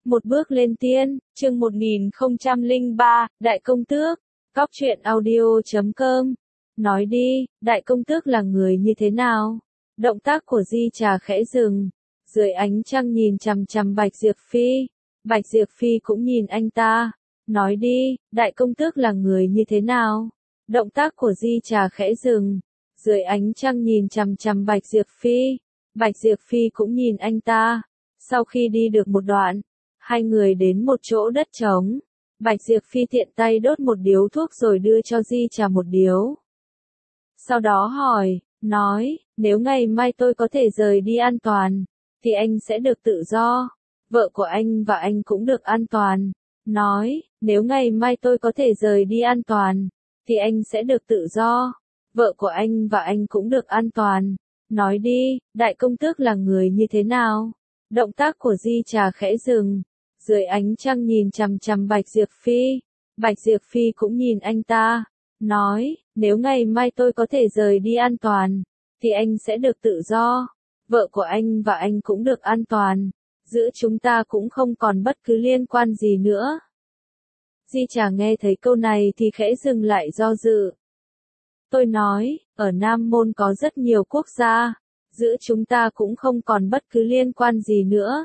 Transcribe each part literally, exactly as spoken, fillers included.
Một bước lên tiên, chương một nghìn không trăm lẻ ba, Đại Công Tước, Cóc truyện audio chấm com. Nói đi, Đại Công Tước là người như thế nào? Động tác của Di Trà khẽ dừng, dưới ánh trăng nhìn chằm chằm Bạch Diệp Phi. Bạch Diệp Phi cũng nhìn anh ta. Nói đi, Đại Công Tước là người như thế nào? Động tác của Di Trà khẽ dừng, dưới ánh trăng nhìn chằm chằm Bạch Diệp Phi. Bạch Diệp Phi cũng nhìn anh ta. Sau khi đi được một đoạn, hai người đến một chỗ đất trống. Bạch Diệp Phi tiện tay đốt một điếu thuốc rồi đưa cho Di Trà một điếu. Sau đó hỏi, nói, nếu ngày mai tôi có thể rời đi an toàn, thì anh sẽ được tự do. Vợ của anh và anh cũng được an toàn. Nói, nếu ngày mai tôi có thể rời đi an toàn, thì anh sẽ được tự do. Vợ của anh và anh cũng được an toàn. Nói đi, Đại Công Tước là người như thế nào? Động tác của Di Trà khẽ dừng, dưới ánh trăng nhìn chằm chằm Bạch Diệp Phi. Bạch Diệp Phi cũng nhìn anh ta. Nói, nếu ngày mai tôi có thể rời đi an toàn, thì anh sẽ được tự do. Vợ của anh và anh cũng được an toàn. Giữa chúng ta cũng không còn bất cứ liên quan gì nữa. Di Trà nghe thấy câu này thì khẽ dừng lại do dự. Tôi nói, ở Nam Môn có rất nhiều quốc gia. Giữa chúng ta cũng không còn bất cứ liên quan gì nữa.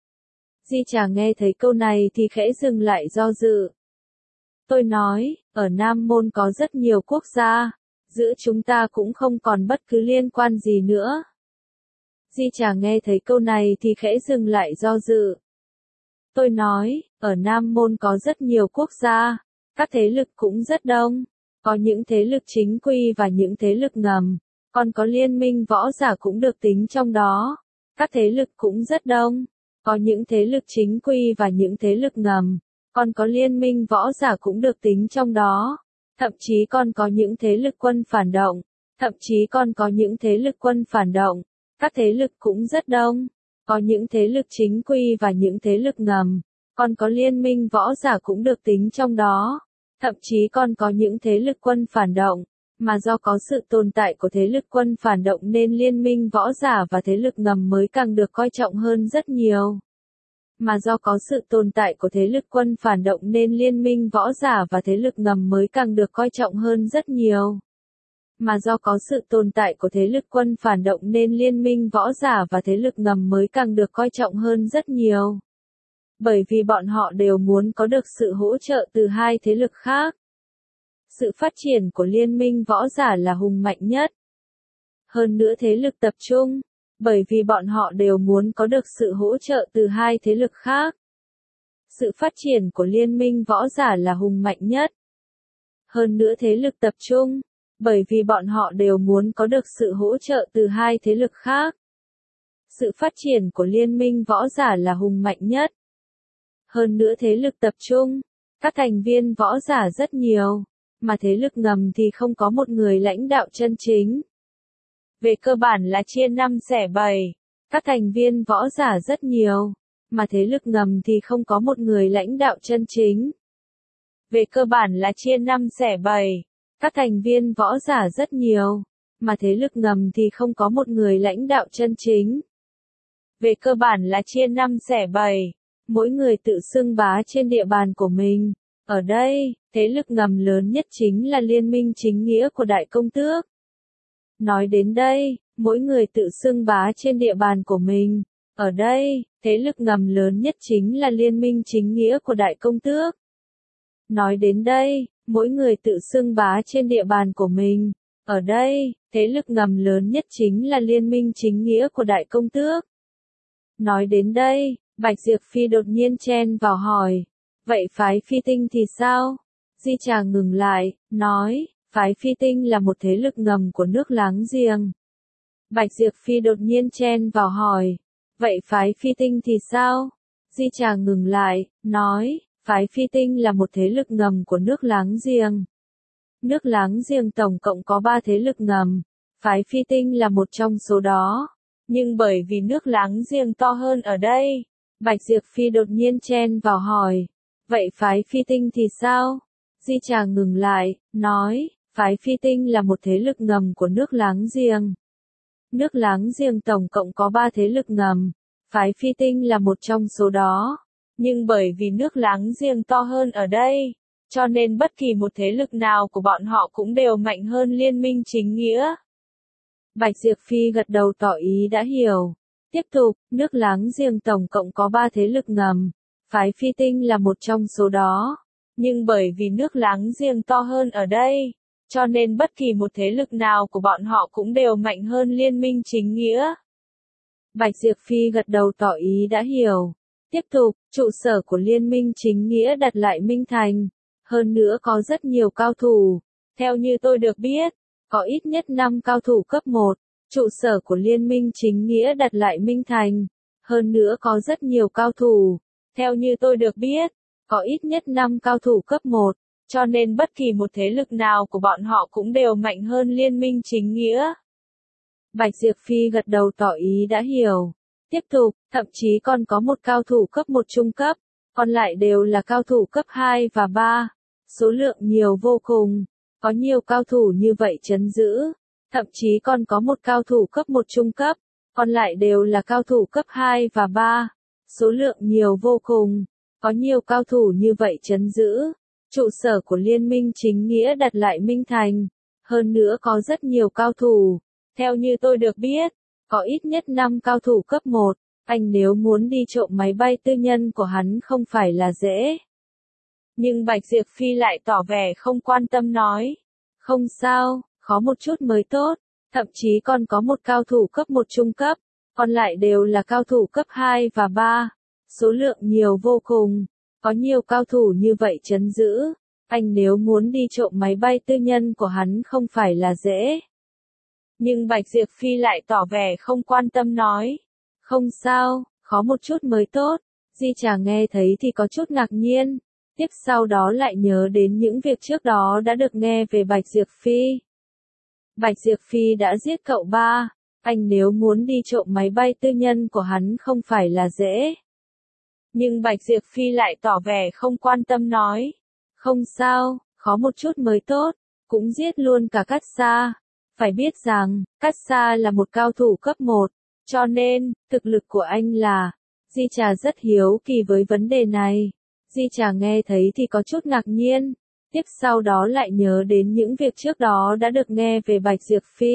Di Trà nghe thấy câu này thì khẽ dừng lại do dự. Tôi nói, ở Nam Môn có rất nhiều quốc gia. Giữa chúng ta cũng không còn bất cứ liên quan gì nữa. Di Trà nghe thấy câu này thì khẽ dừng lại do dự. Tôi nói, ở Nam Môn có rất nhiều quốc gia. Các thế lực cũng rất đông. Có những thế lực chính quy và những thế lực ngầm. Còn có liên minh võ giả cũng được tính trong đó. Các thế lực cũng rất đông. Có những thế lực chính quy và những thế lực ngầm. Còn có liên minh võ giả cũng được tính trong đó. Thậm chí còn có những thế lực quân phản động. Thậm chí còn có những thế lực quân phản động. Các thế lực cũng rất đông. Có những thế lực chính quy và những thế lực ngầm. Còn có liên minh võ giả cũng được tính trong đó. Thậm chí còn có những thế lực quân phản động. Mà do có sự tồn tại của thế lực quân phản động nên liên minh võ giả và thế lực ngầm mới càng được coi trọng hơn rất nhiều. Mà do có sự tồn tại của thế lực quân phản động nên liên minh võ giả và thế lực ngầm mới càng được coi trọng hơn rất nhiều. Mà do có sự tồn tại của thế lực quân phản động nên liên minh võ giả và thế lực ngầm mới càng được coi trọng hơn rất nhiều. Bởi vì bọn họ đều muốn có được sự hỗ trợ từ hai thế lực khác. Sự phát triển của liên minh võ giả là hùng mạnh nhất. Hơn nữa thế lực tập trung, bởi vì bọn họ đều muốn có được sự hỗ trợ từ hai thế lực khác. Sự phát triển của liên minh võ giả là hùng mạnh nhất. Hơn nữa thế lực tập trung, bởi vì bọn họ đều muốn có được sự hỗ trợ từ hai thế lực khác. Sự phát triển của liên minh võ giả là hùng mạnh nhất. Hơn nữa thế lực tập trung, các thành viên võ giả rất nhiều. Mà thế lực ngầm thì không có một người lãnh đạo chân chính. Về cơ bản là chia năm xẻ bảy. Các thành viên võ giả rất nhiều. Mà thế lực ngầm thì không có một người lãnh đạo chân chính. Về cơ bản là chia năm xẻ bảy. Các thành viên võ giả rất nhiều. Mà thế lực ngầm thì không có một người lãnh đạo chân chính. Về cơ bản là chia năm xẻ bảy. Mỗi người tự xưng bá trên địa bàn của mình. Ở đây, thế lực ngầm lớn nhất chính là liên minh chính nghĩa của Đại Công Tước. Nói đến đây, mỗi người tự xưng bá trên địa bàn của mình. Ở đây, thế lực ngầm lớn nhất chính là liên minh chính nghĩa của Đại Công Tước. Nói đến đây, mỗi người tự xưng bá trên địa bàn của mình. Ở đây, thế lực ngầm lớn nhất chính là liên minh chính nghĩa của Đại Công Tước. Nói đến đây, Bạch Diệp Phi đột nhiên chen vào hỏi. Vậy phái Phi Tinh thì sao? Di Trà ngừng lại, nói, phái Phi Tinh là một thế lực ngầm của nước láng giềng. Bạch Diệp Phi đột nhiên chen vào hỏi, vậy phái Phi Tinh thì sao? Di Trà ngừng lại, nói, phái Phi Tinh là một thế lực ngầm của nước láng giềng. Nước láng giềng tổng cộng có ba thế lực ngầm, phái Phi Tinh là một trong số đó. Nhưng bởi vì nước láng giềng to hơn ở đây, Bạch Diệp Phi đột nhiên chen vào hỏi. Vậy phái Phi Tinh thì sao? Di Trà ngừng lại, nói, phái Phi Tinh là một thế lực ngầm của nước láng giềng. Nước láng giềng tổng cộng có ba thế lực ngầm, phái Phi Tinh là một trong số đó. Nhưng bởi vì nước láng giềng to hơn ở đây, cho nên bất kỳ một thế lực nào của bọn họ cũng đều mạnh hơn liên minh chính nghĩa. Bạch Diệp Phi gật đầu tỏ ý đã hiểu. Tiếp tục, nước láng giềng tổng cộng có ba thế lực ngầm. Phái Phi Tinh là một trong số đó. Nhưng bởi vì nước láng giềng to hơn ở đây, cho nên bất kỳ một thế lực nào của bọn họ cũng đều mạnh hơn liên minh chính nghĩa. Bạch Diệp Phi gật đầu tỏ ý đã hiểu. Tiếp tục, trụ sở của liên minh chính nghĩa đặt lại Minh Thành. Hơn nữa có rất nhiều cao thủ. Theo như tôi được biết, có ít nhất năm cao thủ cấp một. Trụ sở của liên minh chính nghĩa đặt lại Minh Thành. Hơn nữa có rất nhiều cao thủ. Theo như tôi được biết, có ít nhất năm cao thủ cấp một. Cho nên bất kỳ một thế lực nào của bọn họ cũng đều mạnh hơn liên minh chính nghĩa. Bạch Diệp Phi gật đầu tỏ ý đã hiểu. Tiếp tục, thậm chí còn có một cao thủ cấp một trung cấp, còn lại đều là cao thủ cấp hai và ba. Số lượng nhiều vô cùng, có nhiều cao thủ như vậy trấn giữ. Thậm chí còn có một cao thủ cấp một trung cấp, còn lại đều là cao thủ cấp hai và ba. Số lượng nhiều vô cùng, có nhiều cao thủ như vậy trấn giữ. Trụ sở của liên minh chính nghĩa đặt lại Minh Thành. Hơn nữa có rất nhiều cao thủ. Theo như tôi được biết, có ít nhất năm cao thủ cấp một. Anh nếu muốn đi trộm máy bay tư nhân của hắn không phải là dễ. Nhưng Bạch Diệp Phi lại tỏ vẻ không quan tâm nói. Không sao, khó một chút mới tốt. Thậm chí còn có một cao thủ cấp một trung cấp. Còn lại đều là cao thủ cấp hai và ba. Số lượng nhiều vô cùng. Có nhiều cao thủ như vậy trấn giữ. Anh nếu muốn đi trộm máy bay tư nhân của hắn không phải là dễ. Nhưng Bạch Diệp Phi lại tỏ vẻ không quan tâm nói. Không sao, khó một chút mới tốt. Di Trà nghe thấy thì có chút ngạc nhiên. Tiếp sau đó lại nhớ đến những việc trước đó đã được nghe về Bạch Diệp Phi. Bạch Diệp Phi đã giết cậu ba. Anh nếu muốn đi trộm máy bay tư nhân của hắn không phải là dễ. Nhưng Bạch Diệp Phi lại tỏ vẻ không quan tâm nói. Không sao, khó một chút mới tốt. Cũng giết luôn cả Cát Sa. Phải biết rằng, Cát Sa là một cao thủ cấp một. Cho nên, thực lực của anh là... Di Trà rất hiếu kỳ với vấn đề này. Di Trà nghe thấy thì có chút ngạc nhiên. Tiếp sau đó lại nhớ đến những việc trước đó đã được nghe về Bạch Diệp Phi.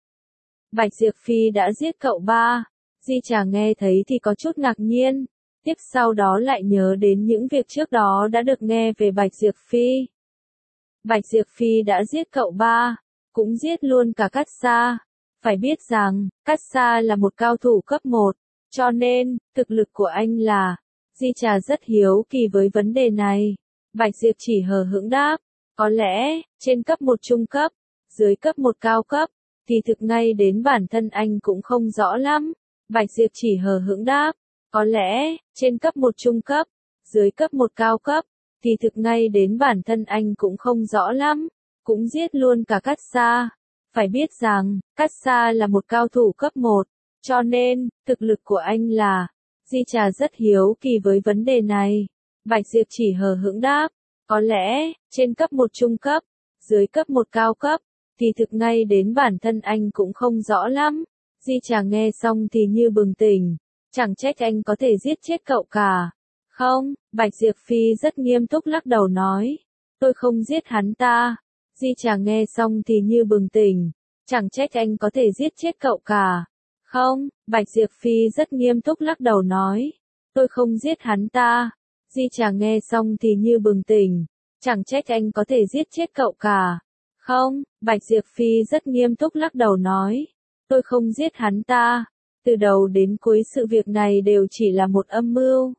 Bạch Diệp Phi đã giết cậu ba. Di Trà nghe thấy thì có chút ngạc nhiên. Tiếp sau đó lại nhớ đến những việc trước đó đã được nghe về Bạch Diệp Phi. Bạch Diệp Phi đã giết cậu ba. Cũng giết luôn cả Cát Sa. Phải biết rằng, Cát Sa là một cao thủ cấp một. Cho nên, thực lực của anh là... Di Trà rất hiếu kỳ với vấn đề này. Bạch Diệp chỉ hờ hững đáp. Có lẽ, trên cấp một trung cấp, dưới cấp một cao cấp, thì thực ngay đến bản thân anh cũng không rõ lắm. Bạch Diệp chỉ hờ hững đáp. Có lẽ, trên cấp một trung cấp, dưới cấp một cao cấp, thì thực ngay đến bản thân anh cũng không rõ lắm. Cũng giết luôn cả Cát Sa. Phải biết rằng, Cát Sa là một cao thủ cấp một. Cho nên, thực lực của anh là... Di Trà rất hiếu kỳ với vấn đề này. Bạch Diệp chỉ hờ hững đáp. Có lẽ, trên cấp một trung cấp, dưới cấp một cao cấp, thì thực ngay đến bản thân anh cũng không rõ lắm. Di Trà nghe xong thì như bừng tỉnh. Chẳng trách anh có thể giết chết cậu cả. Không, Bạch Diệp Phi rất nghiêm túc lắc đầu nói. Tôi không giết hắn ta. Di Trà nghe xong thì như bừng tỉnh. Chẳng trách anh có thể giết chết cậu cả. Không, Bạch Diệp Phi rất nghiêm túc lắc đầu nói. Tôi không giết hắn ta. Di Trà nghe xong thì như bừng tỉnh. Chẳng trách anh có thể giết chết cậu cả. Không, Bạch Diệp Phi rất nghiêm túc lắc đầu nói. Tôi không giết hắn ta. Từ đầu đến cuối sự việc này đều chỉ là một âm mưu.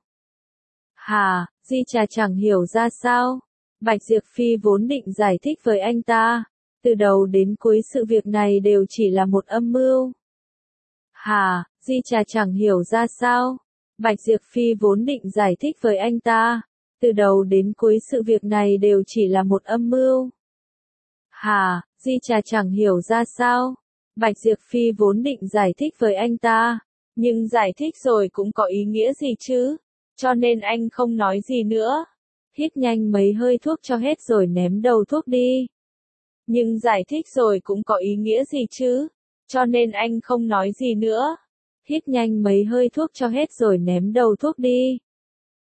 Hả, Di Trà chẳng hiểu ra sao. Bạch Diệp Phi vốn định giải thích với anh ta. Từ đầu đến cuối sự việc này đều chỉ là một âm mưu. Hả, Di Trà chẳng hiểu ra sao. Bạch Diệp Phi vốn định giải thích với anh ta. Từ đầu đến cuối sự việc này đều chỉ là một âm mưu. Hả, Di Trà chẳng hiểu ra sao. Bạch Diệp Phi vốn định giải thích với anh ta. Nhưng giải thích rồi cũng có ý nghĩa gì chứ. Cho nên anh không nói gì nữa. Hít nhanh mấy hơi thuốc cho hết rồi ném đầu thuốc đi. Nhưng giải thích rồi cũng có ý nghĩa gì chứ. Cho nên anh không nói gì nữa. Hít nhanh mấy hơi thuốc cho hết rồi ném đầu thuốc đi.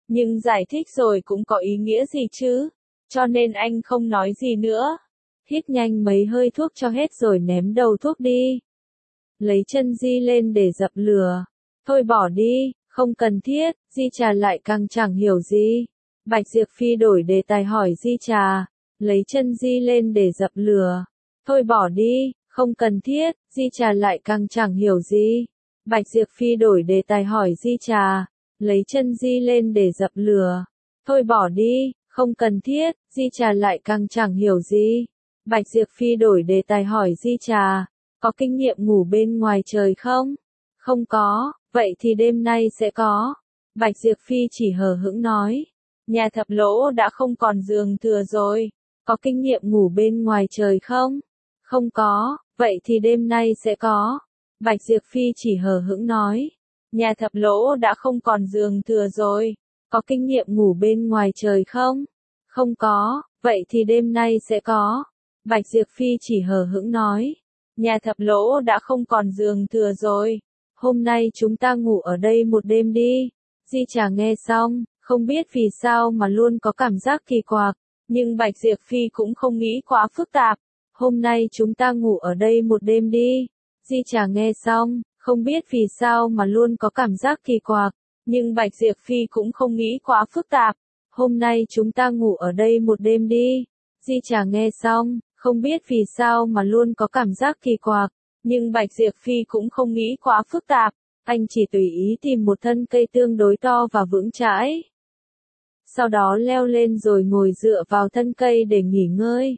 Nhưng giải thích rồi cũng có ý nghĩa gì chứ? Cho nên anh không nói gì nữa. Hít nhanh mấy hơi thuốc cho hết rồi ném đầu thuốc đi. Lấy chân di lên để dập lửa. Thôi bỏ đi, không cần thiết, Di Trà lại càng chẳng hiểu gì. Bạch Diệp Phi đổi đề tài hỏi Di Trà. Lấy chân di lên để dập lửa. Thôi bỏ đi, không cần thiết, Di Trà lại càng chẳng hiểu gì. Bạch Diệp Phi đổi đề tài hỏi Di Trà. Lấy chân di lên để dập lửa. Thôi bỏ đi, không cần thiết, Di Trà lại càng chẳng hiểu gì. Bạch Diệp Phi đổi đề tài hỏi Di Trà. Có kinh nghiệm ngủ bên ngoài trời không? Không có, vậy thì đêm nay sẽ có. Bạch Diệp Phi chỉ hờ hững nói. Nhà Thập Lỗ đã không còn giường thừa rồi. Có kinh nghiệm ngủ bên ngoài trời không? Không có, vậy thì đêm nay sẽ có. Bạch Diệp Phi chỉ hờ hững nói. Nhà Thập Lỗ đã không còn giường thừa rồi. Có kinh nghiệm ngủ bên ngoài trời không? Không có, vậy thì đêm nay sẽ có. Bạch Diệp Phi chỉ hờ hững nói. Nhà Thập Lỗ đã không còn giường thừa rồi. Hôm nay chúng ta ngủ ở đây một đêm đi. Di Trà nghe xong, không biết vì sao mà luôn có cảm giác kỳ quặc. Nhưng Bạch Diệp Phi cũng không nghĩ quá phức tạp. Hôm nay chúng ta ngủ ở đây một đêm đi. Di Trà nghe xong, không biết vì sao mà luôn có cảm giác kỳ quặc. Nhưng Bạch Diệp Phi cũng không nghĩ quá phức tạp. Hôm nay chúng ta ngủ ở đây một đêm đi. Di Trà nghe xong, không biết vì sao mà luôn có cảm giác kỳ quặc. Nhưng Bạch Diệp Phi cũng không nghĩ quá phức tạp. Anh chỉ tùy ý tìm một thân cây tương đối to và vững chãi. Sau đó leo lên rồi ngồi dựa vào thân cây để nghỉ ngơi.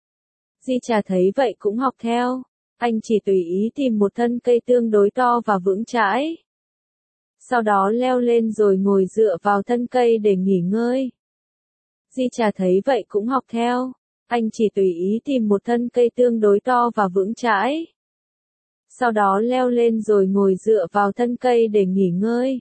Di Trà thấy vậy cũng học theo. Anh chỉ tùy ý tìm một thân cây tương đối to và vững chãi. Sau đó leo lên rồi ngồi dựa vào thân cây để nghỉ ngơi. Di Trà thấy vậy cũng học theo. Anh chỉ tùy ý tìm một thân cây tương đối to và vững chãi. Sau đó leo lên rồi ngồi dựa vào thân cây để nghỉ ngơi.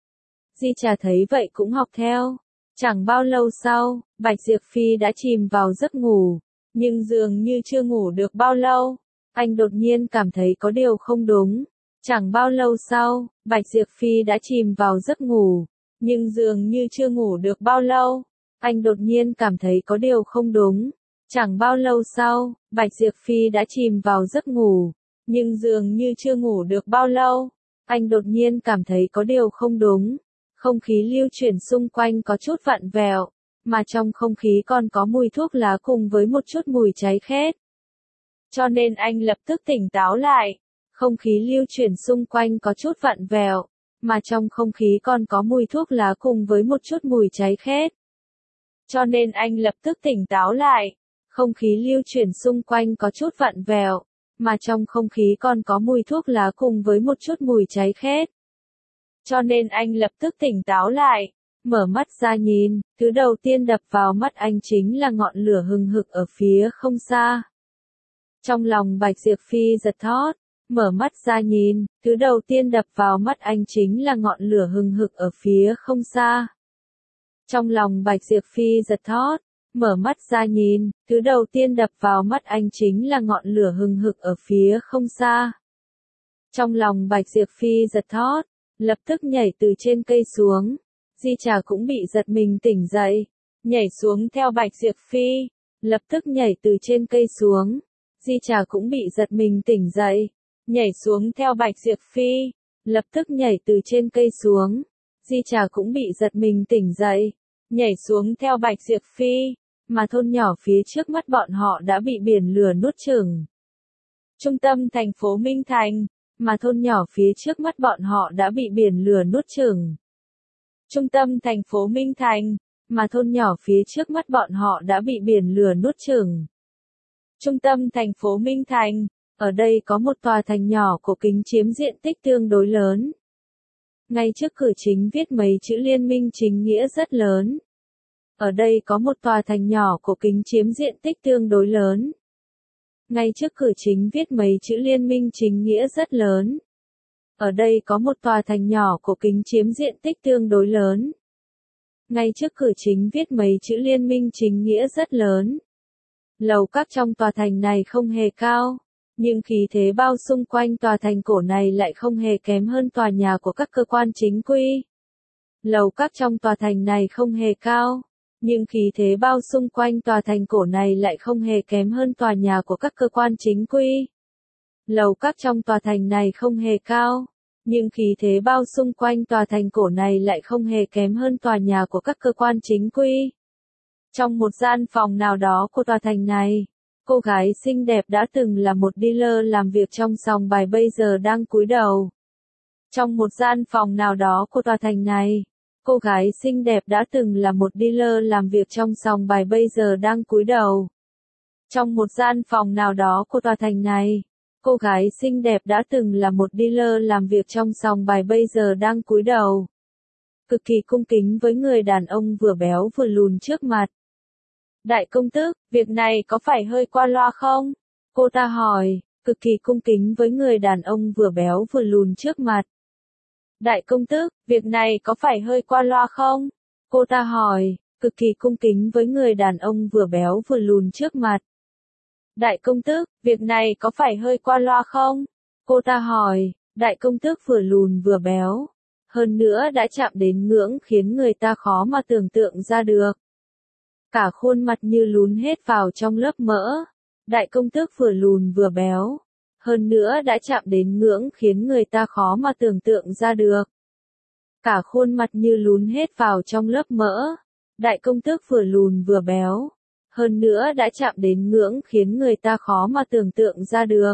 Di Trà thấy vậy cũng học theo. Chẳng bao lâu sau, Bạch Diệp Phi đã chìm vào giấc ngủ. Nhưng dường như chưa ngủ được bao lâu, anh đột nhiên cảm thấy có điều không đúng. Chẳng bao lâu sau, Bạch Diệp Phi đã chìm vào giấc ngủ. Nhưng dường như chưa ngủ được bao lâu, anh đột nhiên cảm thấy có điều không đúng. Chẳng bao lâu sau, Bạch Diệp Phi đã chìm vào giấc ngủ. Nhưng dường như chưa ngủ được bao lâu, anh đột nhiên cảm thấy có điều không đúng. Không khí lưu chuyển xung quanh có chút vặn vẹo, mà trong không khí còn có mùi thuốc lá cùng với một chút mùi cháy khét. Cho nên anh lập tức tỉnh táo lại. Không khí lưu chuyển xung quanh có chút vặn vẹo, mà trong không khí còn có mùi thuốc lá cùng với một chút mùi cháy khét. Cho nên anh lập tức tỉnh táo lại. Không khí lưu chuyển xung quanh có chút vặn vẹo, mà trong không khí còn có mùi thuốc lá cùng với một chút mùi cháy khét. Cho nên anh lập tức tỉnh táo lại, mở mắt ra nhìn, thứ đầu tiên đập vào mắt anh chính là ngọn lửa hừng hực ở phía không xa. Trong lòng Bạch Diệp Phi giật thót, mở mắt ra nhìn, thứ đầu tiên đập vào mắt anh chính là ngọn lửa hừng hực ở phía không xa. Trong lòng Bạch Diệp Phi giật thót, mở mắt ra nhìn, thứ đầu tiên đập vào mắt anh chính là ngọn lửa hừng hực ở phía không xa. Trong lòng Bạch Diệp Phi giật thót, lập tức nhảy từ trên cây xuống. Di Trà cũng bị giật mình tỉnh dậy, nhảy xuống theo Bạch Diệp Phi, lập tức nhảy từ trên cây xuống. Di Trà cũng bị giật mình tỉnh dậy, nhảy xuống theo Bạch Diệp Phi, lập tức nhảy từ trên cây xuống. Di Trà cũng bị giật mình tỉnh dậy, nhảy xuống theo Bạch Diệp Phi, mà thôn nhỏ phía trước mắt bọn họ đã bị biển lửa nuốt chửng. Trung tâm thành phố Minh Thành, mà thôn nhỏ phía trước mắt bọn họ đã bị biển lửa nuốt chửng. Trung tâm thành phố Minh Thành, mà thôn nhỏ phía trước mắt bọn họ đã bị biển lửa nuốt chửng. Trung tâm thành phố Minh Thành, ở đây có một tòa thành nhỏ cổ kính chiếm diện tích tương đối lớn. Ngay trước cửa chính viết mấy chữ Liên minh chính nghĩa rất lớn. Ở đây có một tòa thành nhỏ cổ kính chiếm diện tích tương đối lớn. Ngay trước cửa chính viết mấy chữ Liên minh chính nghĩa rất lớn. Ở đây có một tòa thành nhỏ cổ kính chiếm diện tích tương đối lớn. Ngay trước cửa chính viết mấy chữ Liên minh chính nghĩa rất lớn. Lầu các trong tòa thành này không hề cao, nhưng khí thế bao xung quanh tòa thành cổ này lại không hề kém hơn tòa nhà của các cơ quan chính quy. Lầu các trong tòa thành này không hề cao, nhưng khí thế bao xung quanh tòa thành cổ này lại không hề kém hơn tòa nhà của các cơ quan chính quy. Lầu các trong tòa thành này không hề cao, nhưng khí thế bao xung quanh tòa thành cổ này lại không hề kém hơn tòa nhà của các cơ quan chính quy. Trong một gian phòng nào đó của tòa thành này, cô gái xinh đẹp đã từng là một dealer làm việc trong sòng bài bây giờ đang cúi đầu. Trong một gian phòng nào đó của tòa thành này, cô gái xinh đẹp đã từng là một dealer làm việc trong sòng bài bây giờ đang cúi đầu. Trong một gian phòng nào đó của tòa thành này, cô gái xinh đẹp đã từng là một dealer làm việc trong sòng bài bây giờ đang cúi đầu. Cực kỳ cung kính với người đàn ông vừa béo vừa lùn trước mặt. Đại công tước, việc này có phải hơi qua loa không? Cô ta hỏi, cực kỳ cung kính với người đàn ông vừa béo vừa lùn trước mặt. Đại công tước, việc này có phải hơi qua loa không? Cô ta hỏi, cực kỳ cung kính với người đàn ông vừa béo vừa lùn trước mặt. Đại công tước, việc này có phải hơi qua loa không? Cô ta hỏi, đại công tước vừa lùn vừa béo. Hơn nữa đã chạm đến ngưỡng khiến người ta khó mà tưởng tượng ra được. Cả khuôn mặt như lún hết vào trong lớp mỡ. Đại công tước vừa lùn vừa béo. Hơn nữa đã chạm đến ngưỡng khiến người ta khó mà tưởng tượng ra được. Cả khuôn mặt như lún hết vào trong lớp mỡ. Đại công tước vừa lùn vừa béo. Hơn nữa đã chạm đến ngưỡng khiến người ta khó mà tưởng tượng ra được.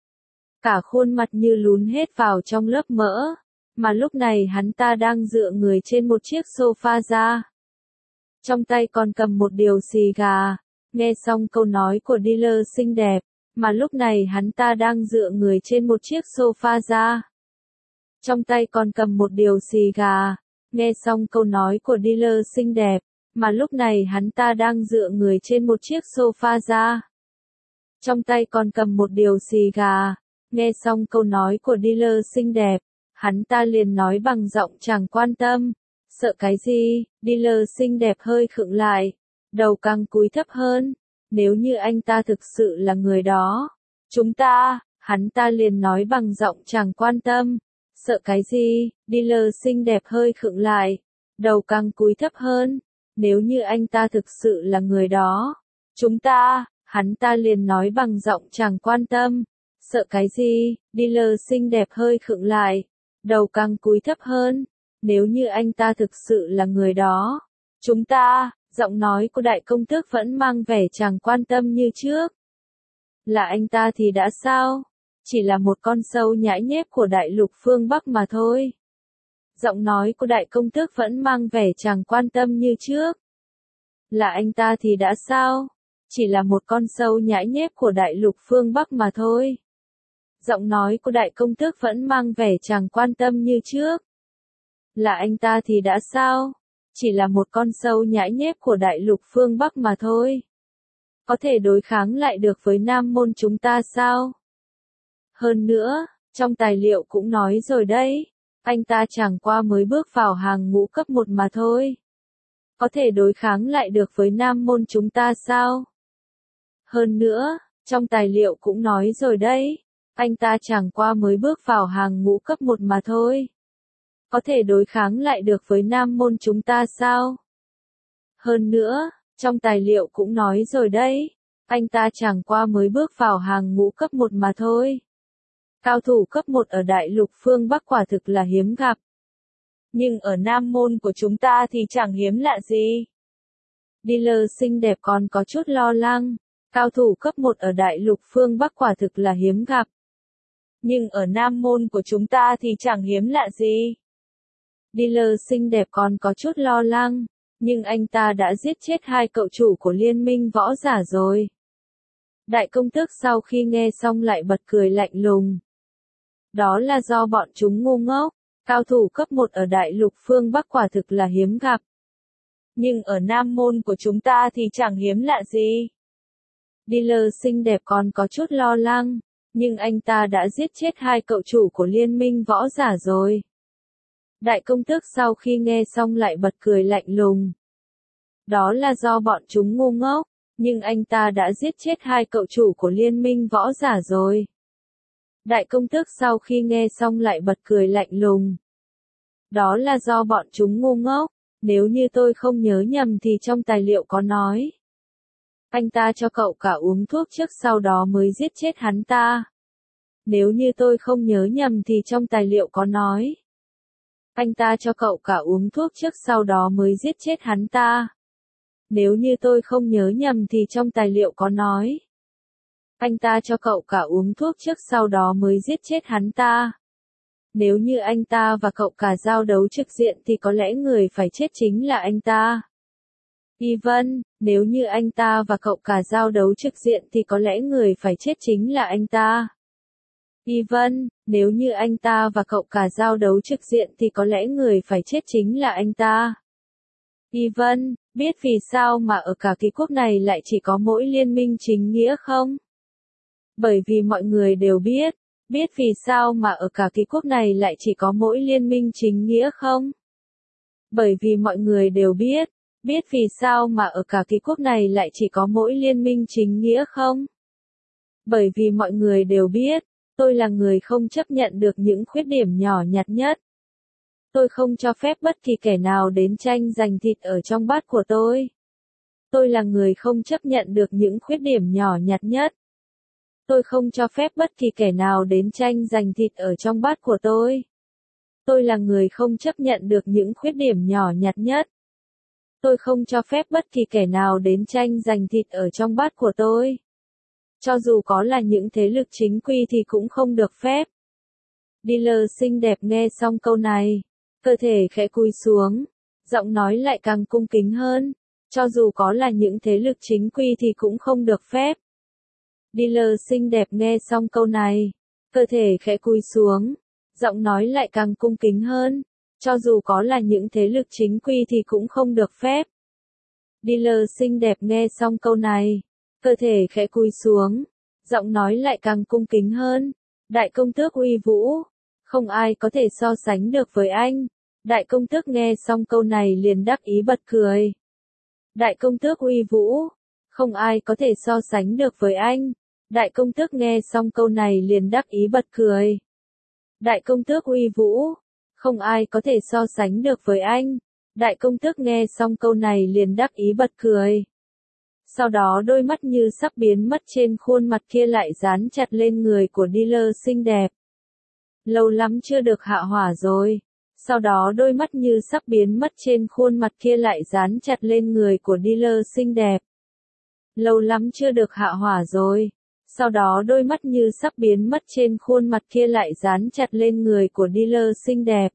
Cả khuôn mặt như lún hết vào trong lớp mỡ. Mà lúc này hắn ta đang dựa người trên một chiếc sofa da. Trong tay còn cầm một điều xì gà. Nghe xong câu nói của dealer xinh đẹp. Mà lúc này hắn ta đang dựa người trên một chiếc sofa da. Trong tay còn cầm một điều xì gà. Nghe xong câu nói của dealer xinh đẹp. Mà lúc này hắn ta đang dựa người trên một chiếc sofa da. Trong tay còn cầm một điều xì gà. Nghe xong câu nói của dealer xinh đẹp. Hắn ta liền nói bằng giọng chẳng quan tâm. Sợ cái gì? Dealer xinh đẹp hơi khựng lại. Đầu càng cúi thấp hơn. Nếu như anh ta thực sự là người đó. Chúng ta, hắn ta liền nói bằng giọng chẳng quan tâm. Sợ cái gì? Dealer xinh đẹp hơi khựng lại. Đầu càng cúi thấp hơn. Nếu như anh ta thực sự là người đó. Chúng ta, hắn ta liền nói bằng giọng chẳng quan tâm. Sợ cái gì? Dealer xinh đẹp hơi khựng lại. Đầu càng cúi thấp hơn. Nếu như anh ta thực sự là người đó. Chúng ta, giọng nói của đại công tước vẫn mang vẻ chẳng quan tâm như trước. Là anh ta thì đã sao? Chỉ là một con sâu nhãi nhép của đại lục phương Bắc mà thôi. Giọng nói của đại công tước vẫn mang vẻ chẳng quan tâm như trước. Là anh ta thì đã sao? Chỉ là một con sâu nhãi nhép của đại lục phương Bắc mà thôi. Giọng nói của đại công tước vẫn mang vẻ chẳng quan tâm như trước. Là anh ta thì đã sao? Chỉ là một con sâu nhãi nhép của đại lục phương Bắc mà thôi. Có thể đối kháng lại được với Nam môn chúng ta sao? Hơn nữa, trong tài liệu cũng nói rồi đấy. Anh ta chẳng qua mới bước vào hàng ngũ cấp một mà thôi. Có thể đối kháng lại được với Nam môn chúng ta sao? Hơn nữa, trong tài liệu cũng nói rồi đấy. Anh ta chẳng qua mới bước vào hàng ngũ cấp một mà thôi. Có thể đối kháng lại được với Nam môn chúng ta sao? Hơn nữa, trong tài liệu cũng nói rồi đấy. Anh ta chẳng qua mới bước vào hàng ngũ cấp một mà thôi. Cao thủ cấp một ở đại lục phương Bắc quả thực là hiếm gặp. Nhưng ở Nam môn của chúng ta thì chẳng hiếm lạ gì. Dealer xinh đẹp còn có chút lo lắng. Cao thủ cấp một ở đại lục phương Bắc quả thực là hiếm gặp. Nhưng ở Nam môn của chúng ta thì chẳng hiếm lạ gì. Dealer xinh đẹp còn có chút lo lắng. Nhưng anh ta đã giết chết hai cậu chủ của liên minh võ giả rồi. Đại công tước sau khi nghe xong lại bật cười lạnh lùng. Đó là do bọn chúng ngu ngốc. Cao thủ cấp một ở đại lục phương Bắc quả thực là hiếm gặp. Nhưng ở Nam môn của chúng ta thì chẳng hiếm lạ gì. Dealer xinh đẹp còn có chút lo lắng. Nhưng anh ta đã giết chết hai cậu chủ của liên minh võ giả rồi. Đại công tước sau khi nghe xong lại bật cười lạnh lùng. Đó là do bọn chúng ngu ngốc. Nhưng anh ta đã giết chết hai cậu chủ của liên minh võ giả rồi. Đại công tước sau khi nghe xong lại bật cười lạnh lùng. Đó là do bọn chúng ngu ngốc. Nếu như tôi không nhớ nhầm thì trong tài liệu có nói. Anh ta cho cậu cả uống thuốc trước sau đó mới giết chết hắn ta. Nếu như tôi không nhớ nhầm thì trong tài liệu có nói. Anh ta cho cậu cả uống thuốc trước sau đó mới giết chết hắn ta. Nếu như tôi không nhớ nhầm thì trong tài liệu có nói. Anh ta cho cậu cả uống thuốc trước sau đó mới giết chết hắn ta. Nếu như anh ta và cậu cả giao đấu trực diện thì có lẽ người phải chết chính là anh ta. Ivan, nếu như anh ta và cậu cả giao đấu trực diện thì có lẽ người phải chết chính là anh ta. Ivan, nếu như anh ta và cậu cả giao đấu trực diện thì có lẽ người phải chết chính là anh ta. Ivan, biết vì sao mà ở cả cái quốc này lại chỉ có mỗi liên minh chính nghĩa không? Bởi vì mọi người đều biết. Biết vì sao mà ở cả cái quốc này lại chỉ có mỗi liên minh chính nghĩa không? Bởi vì mọi người đều biết. Biết vì sao mà ở cả cái quốc này lại chỉ có mỗi liên minh chính nghĩa không? Bởi vì mọi người đều biết. Tôi là người không chấp nhận được những khuyết điểm nhỏ nhặt nhất. Tôi không cho phép bất kỳ kẻ nào đến tranh giành thịt ở trong bát của tôi. Tôi là người không chấp nhận được những khuyết điểm nhỏ nhặt nhất. Tôi không cho phép bất kỳ kẻ nào đến tranh giành thịt ở trong bát của tôi. Tôi là người không chấp nhận được những khuyết điểm nhỏ nhặt nhất. Tôi không cho phép bất kỳ kẻ nào đến tranh giành thịt ở trong bát của tôi. Cho dù có là những thế lực chính quy thì cũng không được phép. Dealer xinh đẹp nghe xong câu này, cơ thể khẽ cúi xuống, giọng nói lại càng cung kính hơn. Cho dù có là những thế lực chính quy thì cũng không được phép. Dealer xinh đẹp nghe xong câu này, cơ thể khẽ cúi xuống, giọng nói lại càng cung kính hơn. Cho dù có là những thế lực chính quy thì cũng không được phép. Dealer xinh đẹp nghe xong câu này, cơ thể khẽ cúi xuống, giọng nói lại càng cung kính hơn. Đại công tước uy vũ, không ai có thể so sánh được với anh. Đại công tước nghe xong câu này liền đắc ý bật cười. Đại công tước uy vũ, không ai có thể so sánh được với anh. Đại công tước nghe xong câu này liền đắc ý bật cười. Đại công tước uy vũ, không ai có thể so sánh được với anh. Đại công tước nghe xong câu này liền đắc ý bật cười. Sau đó đôi mắt như sắp biến mất trên khuôn mặt kia lại dán chặt lên người của dealer xinh đẹp. Lâu lắm chưa được hạ hỏa rồi. Sau đó đôi mắt như sắp biến mất trên khuôn mặt kia lại dán chặt lên người của dealer xinh đẹp. Lâu lắm chưa được hạ hỏa rồi. Sau đó đôi mắt như sắp biến mất trên khuôn mặt kia lại dán chặt lên người của dealer xinh đẹp.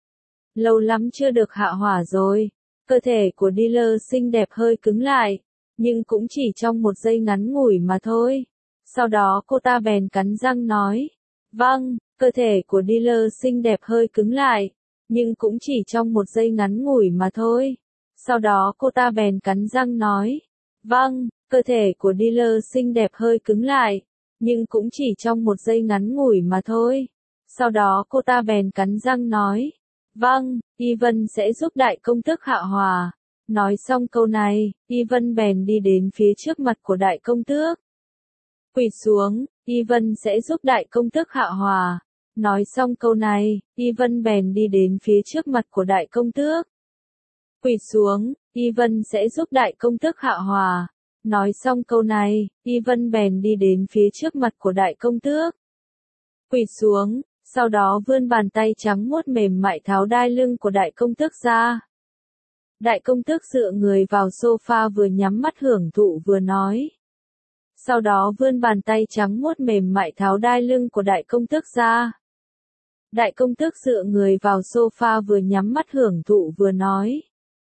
Lâu lắm chưa được hạ hỏa rồi. Cơ thể của dealer xinh đẹp hơi cứng lại, nhưng cũng chỉ trong một giây ngắn ngủi mà thôi. Sau đó cô ta bèn cắn răng nói. Vâng, cơ thể của dealer xinh đẹp hơi cứng lại, nhưng cũng chỉ trong một giây ngắn ngủi mà thôi. Sau đó cô ta bèn cắn răng nói. Vâng, cơ thể của dealer xinh đẹp hơi cứng lại, nhưng cũng chỉ trong một giây ngắn ngủi mà thôi. Sau đó cô ta bèn cắn răng nói. Vâng, Ivan sẽ giúp đại công tước hạ hỏa. Nói xong câu này, Ivan bèn đi đến phía trước mặt của đại công tước. Quỳ xuống, Ivan sẽ giúp đại công tước hạ hỏa. Nói xong câu này, Ivan bèn đi đến phía trước mặt của đại công tước. Quỳ xuống, Ivan sẽ giúp đại công tước hạ hỏa. Nói xong câu này, Ivan bèn đi đến phía trước mặt của đại công tước. Quỳ xuống, sau đó vươn bàn tay trắng muốt mềm mại tháo đai lưng của đại công tước ra. Đại công tước dựa người vào sofa vừa nhắm mắt hưởng thụ vừa nói. Sau đó vươn bàn tay trắng muốt mềm mại tháo đai lưng của đại công tước ra. Đại công tước dựa người vào sofa vừa nhắm mắt hưởng thụ vừa nói.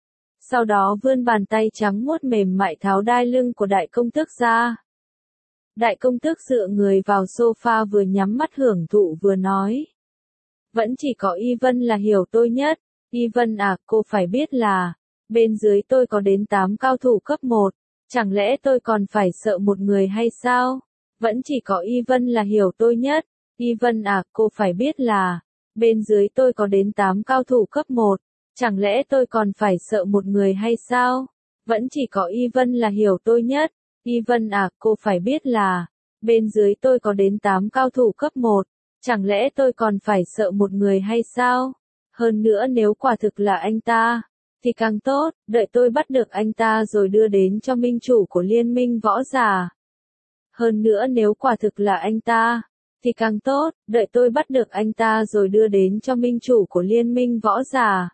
Sau đó vươn bàn tay trắng muốt mềm mại tháo đai lưng của đại công tước ra. Đại công tước dựa người vào sofa vừa nhắm mắt hưởng thụ vừa nói. Vẫn chỉ có Ivan là hiểu tôi nhất. Ivan à, cô phải biết là, bên dưới tôi có đến tám cao thủ cấp một. Chẳng lẽ tôi còn phải sợ một người hay sao? Vẫn chỉ có Ivan là hiểu tôi nhất. Ivan à, cô phải biết là, bên dưới tôi có đến tám cao thủ cấp một. Chẳng lẽ tôi còn phải sợ một người hay sao? Vẫn chỉ có Ivan là hiểu tôi nhất. Ivan à, cô phải biết là, bên dưới tôi có đến tám cao thủ cấp một. Chẳng lẽ tôi còn phải sợ một người hay sao? Hơn nữa nếu quả thực là anh ta, thì càng tốt, đợi tôi bắt được anh ta rồi đưa đến cho minh chủ của liên minh võ giả. Hơn nữa nếu quả thực là anh ta, thì càng tốt, đợi tôi bắt được anh ta rồi đưa đến cho minh chủ của liên minh võ giả.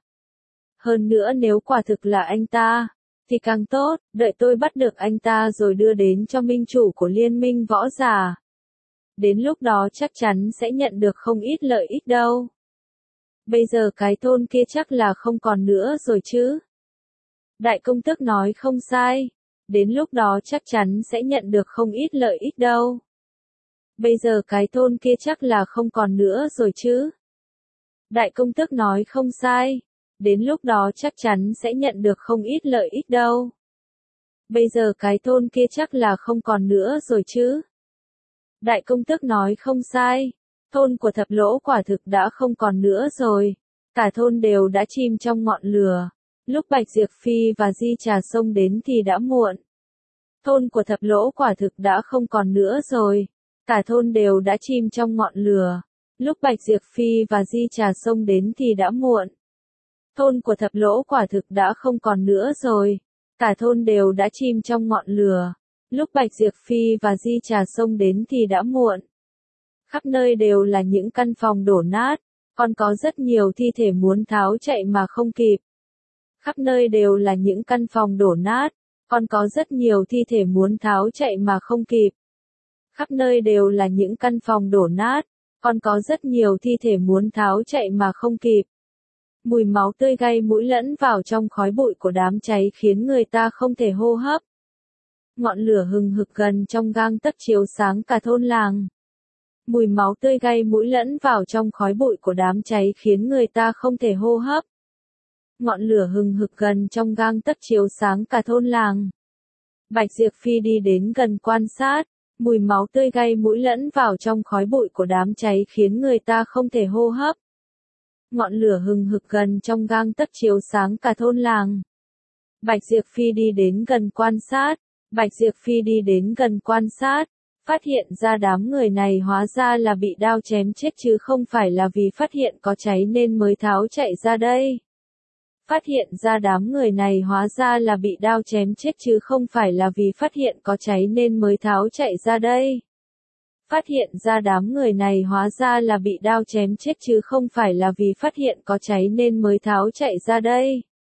Hơn nữa nếu quả thực là anh ta, thì càng tốt, đợi tôi bắt được anh ta rồi đưa đến cho minh chủ của liên minh võ giả. Đến lúc đó chắc chắn sẽ nhận được không ít lợi ích đâu. Bây giờ cái thôn kia chắc là không còn nữa rồi chứ. Đại công tước nói không sai. Đến lúc đó chắc chắn sẽ nhận được không ít lợi ích đâu. Bây giờ cái thôn kia chắc là không còn nữa rồi chứ. Đại công tước nói không sai. Đến lúc đó chắc chắn sẽ nhận được không ít lợi ích đâu. Bây giờ cái thôn kia chắc là không còn nữa rồi chứ. Đại công tước nói không sai. Thôn của Thập Lỗ quả thực đã không còn nữa rồi. Cả thôn đều đã chìm trong ngọn lửa. Lúc Bạch Diệp Phi và Di Trà xông đến thì đã muộn. Thôn của Thập Lỗ quả thực đã không còn nữa rồi. Cả thôn đều đã chìm trong ngọn lửa. Lúc Bạch Diệp Phi và Di Trà xông đến thì đã muộn. Thôn của Thập Lỗ quả thực đã không còn nữa rồi. Cả thôn đều đã chìm trong ngọn lửa. Lúc Bạch Diệp Phi và Di Trà xông đến thì đã muộn. Khắp nơi đều là những căn phòng đổ nát. Còn có rất nhiều thi thể muốn tháo chạy mà không kịp. Khắp nơi đều là những căn phòng đổ nát. Còn có rất nhiều thi thể muốn tháo chạy mà không kịp. Khắp nơi đều là những căn phòng đổ nát. Còn có rất nhiều thi thể muốn tháo chạy mà không kịp. Mùi máu tươi gây mũi lẫn vào trong khói bụi của đám cháy khiến người ta không thể hô hấp. Ngọn lửa hừng hực gần trong gang tấc chiếu sáng cả thôn làng. Mùi máu tươi gây mũi lẫn vào trong khói bụi của đám cháy khiến người ta không thể hô hấp. Ngọn lửa hừng hực gần trong gang tấc chiếu sáng cả thôn làng. Bạch Diệp Phi đi đến gần quan sát. Mùi máu tươi gây mũi lẫn vào trong khói bụi của đám cháy khiến người ta không thể hô hấp. Ngọn lửa hừng hực gần trong gang tấc chiếu sáng cả thôn làng. Bạch Diệp Phi đi đến gần quan sát. Bạch Diệp Phi đi đến gần quan sát. Phát hiện ra đám người này hóa ra là bị đao chém chết chứ không phải là vì phát hiện có cháy nên mới tháo chạy ra đây. Phát hiện ra đám người này hóa ra là bị đao chém chết chứ không phải là vì phát hiện có cháy nên mới tháo chạy ra đây. Phát hiện ra đám người này hóa ra là bị đao chém chết chứ không phải là vì phát hiện có cháy nên mới tháo chạy ra đây.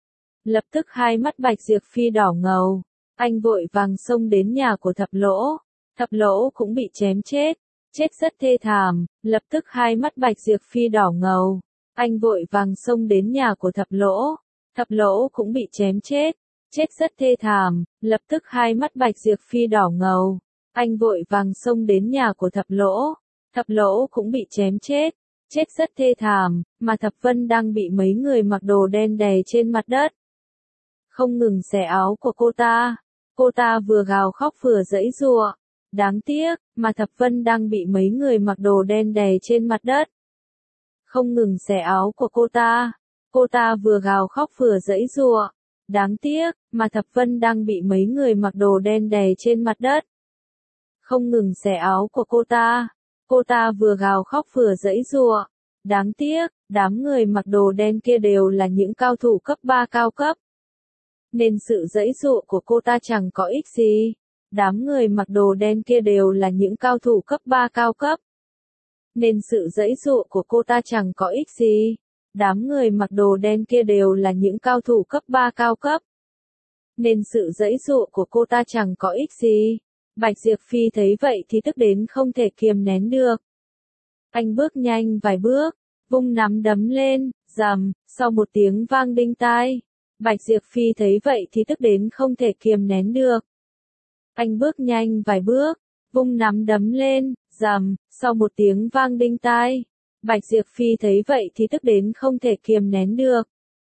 Lập tức hai mắt Bạch Diệp Phi đỏ ngầu. Anh vội vàng xông đến nhà của Thập Lỗ. Thập Lỗ cũng bị chém chết. Chết rất thê thảm. Lập tức hai mắt Bạch Diệp Phi đỏ ngầu. Anh vội vàng xông đến nhà của Thập Lỗ. Thập Lỗ cũng bị chém chết. Chết rất thê thảm. Lập tức hai mắt Bạch Diệp Phi đỏ ngầu. Anh vội vàng xông đến nhà của Thập Lỗ. Thập Lỗ cũng bị chém chết. Chết rất thê thảm. Mà Thập Vân đang bị mấy người mặc đồ đen đè trên mặt đất. Không ngừng xẻ áo của cô ta. Cô ta vừa gào khóc vừa giãy giụa. Đáng tiếc, mà Thập Vân đang bị mấy người mặc đồ đen đè trên mặt đất. Không ngừng xẻ áo của cô ta. Cô ta vừa gào khóc vừa giãy giụa. Đáng tiếc, mà Thập Vân đang bị mấy người mặc đồ đen đè trên mặt đất. Không ngừng xẻ áo của cô ta. Cô ta vừa gào khóc vừa giãy giụa. Đáng tiếc, đám người mặc đồ đen kia đều là những cao thủ cấp ba cao cấp. Nên sự giãy giụa của cô ta chẳng có ích gì. Đám người mặc đồ đen kia đều là những cao thủ cấp ba cao cấp. Nên sự giãy giụa của cô ta chẳng có ích gì. Đám người mặc đồ đen kia đều là những cao thủ cấp ba cao cấp. Nên sự giãy giụa của cô ta chẳng có ích gì. Bạch Diệp Phi thấy vậy thì tức đến không thể kiềm nén được. Anh bước nhanh vài bước, vung nắm đấm lên, rầm, sau một tiếng vang đinh tai. Bạch Diệp Phi thấy vậy thì tức đến không thể kiềm nén được. Anh bước nhanh vài bước, vung nắm đấm lên, rầm, sau một tiếng vang đinh tai. Bạch Diệp Phi thấy vậy thì tức đến không thể kiềm nén được.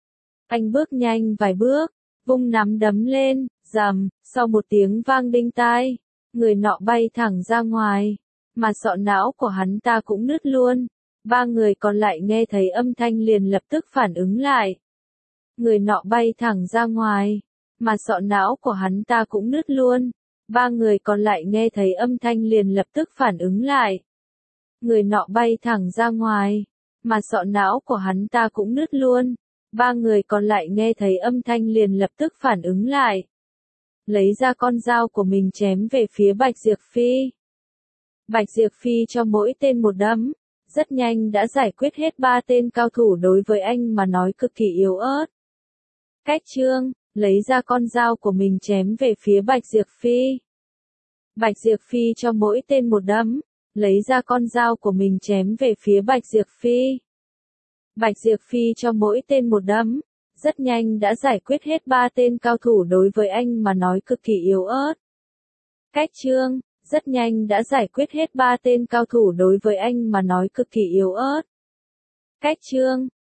Anh bước nhanh vài bước, vung nắm đấm lên, rầm, sau một tiếng vang đinh tai. Người nọ bay thẳng ra ngoài, mà sọ não của hắn ta cũng nứt luôn. Ba người còn lại nghe thấy âm thanh liền lập tức phản ứng lại. Người nọ bay thẳng ra ngoài, mà sọ não của hắn ta cũng nứt luôn. Ba người còn lại nghe thấy âm thanh liền lập tức phản ứng lại. Người nọ bay thẳng ra ngoài, mà sọ não của hắn ta cũng nứt luôn. Ba người còn lại nghe thấy âm thanh liền lập tức phản ứng lại. Lấy ra con dao của mình chém về phía Bạch Diệp Phi. Bạch Diệp Phi cho mỗi tên một đấm, rất nhanh đã giải quyết hết ba tên cao thủ đối với anh mà nói cực kỳ yếu ớt. Cách Trương, lấy ra con dao của mình chém về phía Bạch Diệp Phi. Bạch Diệp Phi cho mỗi tên một đấm, lấy ra con dao của mình chém về phía Bạch Diệp Phi. Bạch Diệp Phi cho mỗi tên một đấm, rất nhanh đã giải quyết hết ba tên cao thủ đối với anh mà nói cực kỳ yếu ớt. Cách Trương, rất nhanh đã giải quyết hết ba tên cao thủ đối với anh mà nói cực kỳ yếu ớt. Cách Trương,